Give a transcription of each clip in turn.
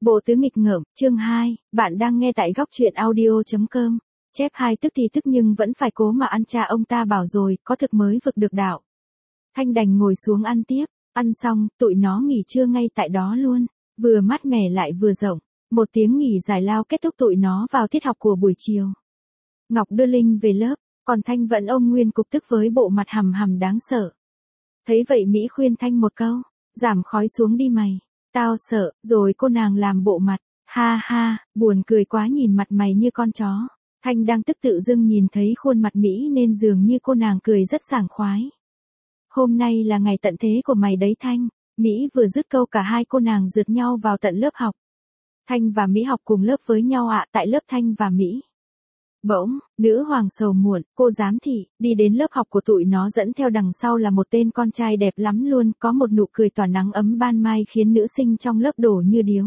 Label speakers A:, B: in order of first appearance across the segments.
A: Bộ tứ nghịch ngợm, chương 2, bạn đang nghe tại góc truyện audio.com. Chép 2 tức thì tức nhưng vẫn phải cố mà ăn, cha ông ta bảo rồi, có thực mới vực được đạo. Thanh đành ngồi xuống ăn tiếp, ăn xong, tụi nó nghỉ trưa ngay tại đó luôn, vừa mát mẻ lại vừa rộng. Một tiếng nghỉ giải lao kết thúc tụi nó vào tiết học của buổi chiều. Ngọc đưa Linh về lớp, còn Thanh vẫn ôm nguyên cục tức với bộ mặt hầm hầm đáng sợ. Thấy vậy Mỹ khuyên Thanh một câu, giảm khói xuống đi mày. Tao sợ, rồi cô nàng làm bộ mặt, ha ha, buồn cười quá, nhìn mặt mày như con chó. Thanh đang tức tự dưng nhìn thấy khuôn mặt Mỹ nên dường như cô nàng cười rất sảng khoái. Hôm nay là ngày tận thế của mày đấy Thanh. Mỹ vừa dứt câu cả hai cô nàng rượt nhau vào tận lớp học. Thanh và Mỹ học cùng lớp với nhau ạ, tại lớp Thanh và Mỹ. Bỗng, nữ hoàng sầu muộn, cô giám thị, đi đến lớp học của tụi nó, dẫn theo đằng sau là một tên con trai đẹp lắm luôn, có một nụ cười tỏa nắng ấm ban mai khiến nữ sinh trong lớp đổ như điếu.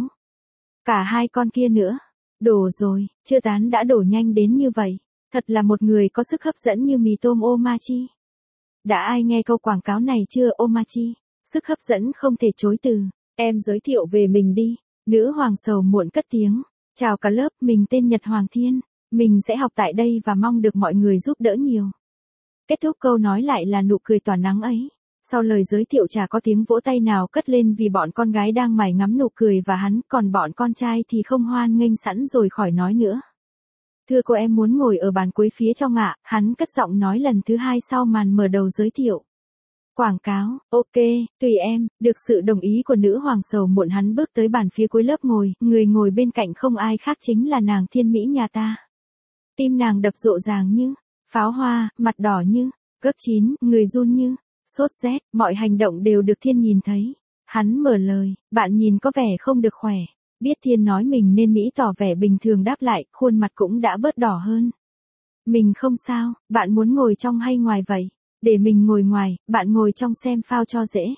A: Cả hai con kia nữa. Đổ rồi, chưa tán đã đổ nhanh đến như vậy. Thật là một người có sức hấp dẫn như mì tôm Omachi. Đã ai nghe câu quảng cáo này chưa? Omachi, sức hấp dẫn không thể chối từ. Em giới thiệu về mình đi. Nữ hoàng sầu muộn cất tiếng. Chào cả lớp, mình tên Nhật Hoàng Thiên. Mình sẽ học tại đây và mong được mọi người giúp đỡ nhiều. Kết thúc câu nói lại là nụ cười tỏa nắng ấy. Sau lời giới thiệu chả có tiếng vỗ tay nào cất lên vì bọn con gái đang mải ngắm nụ cười và hắn, còn bọn con trai thì không hoan nghênh sẵn rồi khỏi nói nữa. Thưa cô, em muốn ngồi ở bàn cuối phía trong ạ, hắn cất giọng nói lần thứ hai sau màn mở đầu giới thiệu. Quảng cáo, ok, tùy em, được sự đồng ý của nữ hoàng sầu muộn hắn bước tới bàn phía cuối lớp ngồi, người ngồi bên cạnh không ai khác chính là nàng Thiên Mỹ nhà ta. Tim nàng đập rộn ràng như pháo hoa, mặt đỏ như gấc chín, người run như sốt rét, mọi hành động đều được Thiên nhìn thấy. Hắn mở lời, bạn nhìn có vẻ không được khỏe. Biết Thiên nói mình nên Mỹ tỏ vẻ bình thường đáp lại, khuôn mặt cũng đã bớt đỏ hơn. Mình không sao, bạn muốn ngồi trong hay ngoài vậy? Để mình ngồi ngoài, bạn ngồi trong xem phao cho dễ.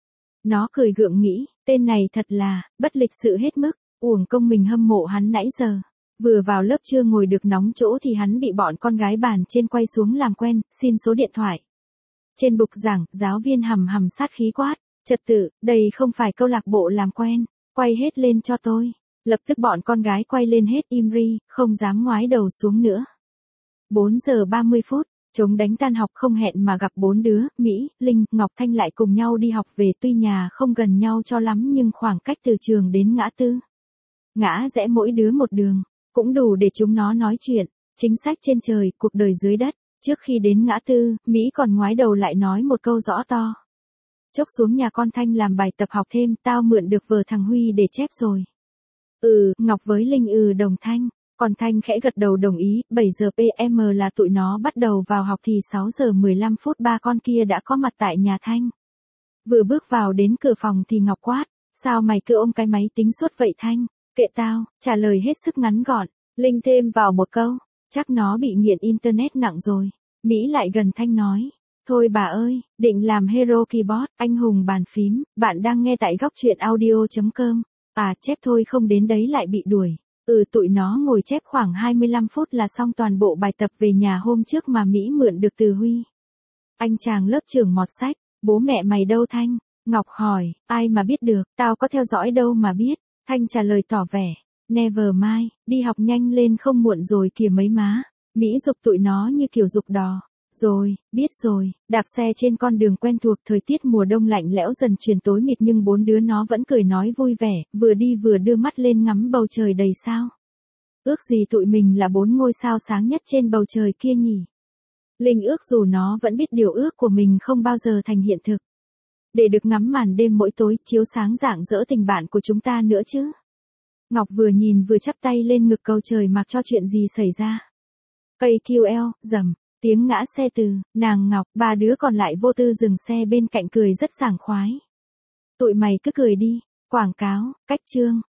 A: Nó cười gượng nghĩ, tên này thật là bất lịch sự hết mức, uổng công mình hâm mộ hắn nãy giờ. Vừa vào lớp chưa ngồi được nóng chỗ thì hắn bị bọn con gái bàn trên quay xuống làm quen, xin số điện thoại. Trên bục giảng, giáo viên hầm hầm sát khí quát, trật tự, đây không phải câu lạc bộ làm quen, quay hết lên cho tôi. Lập tức bọn con gái quay lên hết im ri, không dám ngoái đầu xuống nữa. 4 giờ 30 phút, chúng đánh tan học không hẹn mà gặp 4 đứa, Mỹ, Linh, Ngọc Thanh lại cùng nhau đi học về, tuy nhà không gần nhau cho lắm nhưng khoảng cách từ trường đến ngã tư. Ngã rẽ mỗi đứa một đường. Cũng đủ để chúng nó nói chuyện, chính sách trên trời, cuộc đời dưới đất. Trước khi đến ngã tư, Mỹ còn ngoái đầu lại nói một câu rõ to. Chốc xuống nhà con Thanh làm bài tập học thêm, tao mượn được vở thằng Huy để chép rồi. Ngọc với Linh đồng thanh, còn Thanh khẽ gật đầu đồng ý. 7 giờ PM là tụi nó bắt đầu vào học thì 6 giờ 15 phút ba con kia đã có mặt tại nhà Thanh. Vừa bước vào đến cửa phòng thì Ngọc quát, sao mày cứ ôm cái máy tính suốt vậy Thanh? Kệ tao, trả lời hết sức ngắn gọn. Linh thêm vào một câu, chắc nó bị nghiện internet nặng rồi. Mỹ lại gần Thanh nói, thôi bà ơi, định làm hero keyboard, anh hùng bàn phím, bạn đang nghe tại góc truyện audio.com. Chép thôi không đến đấy lại bị đuổi. Tụi nó ngồi chép khoảng 25 phút là xong toàn bộ bài tập về nhà hôm trước mà Mỹ mượn được từ Huy. Anh chàng lớp trưởng mọt sách, bố mẹ mày đâu Thanh? Ngọc hỏi, ai mà biết được, tao có theo dõi đâu mà biết. Thanh trả lời tỏ vẻ, never mind, đi học nhanh lên không muộn rồi kìa mấy má. Mỹ giục tụi nó như kiểu giục đò. Rồi, biết rồi, đạp xe trên con đường quen thuộc, thời tiết mùa đông lạnh lẽo dần chuyển tối mịt nhưng 4 đứa nó vẫn cười nói vui vẻ, vừa đi vừa đưa mắt lên ngắm bầu trời đầy sao. Ước gì tụi mình là 4 ngôi sao sáng nhất trên bầu trời kia nhỉ. Linh ước dù nó vẫn biết điều ước của mình không bao giờ thành hiện thực. Để được ngắm màn đêm mỗi tối chiếu sáng rạng rỡ tình bạn của chúng ta nữa chứ. Ngọc vừa nhìn vừa chắp tay lên ngực cầu trời mặc cho chuyện gì xảy ra. Cây QL, rầm, tiếng ngã xe từ, nàng Ngọc, ba đứa còn lại vô tư dừng xe bên cạnh cười rất sảng khoái. Tụi mày cứ cười đi, quảng cáo, cách chương,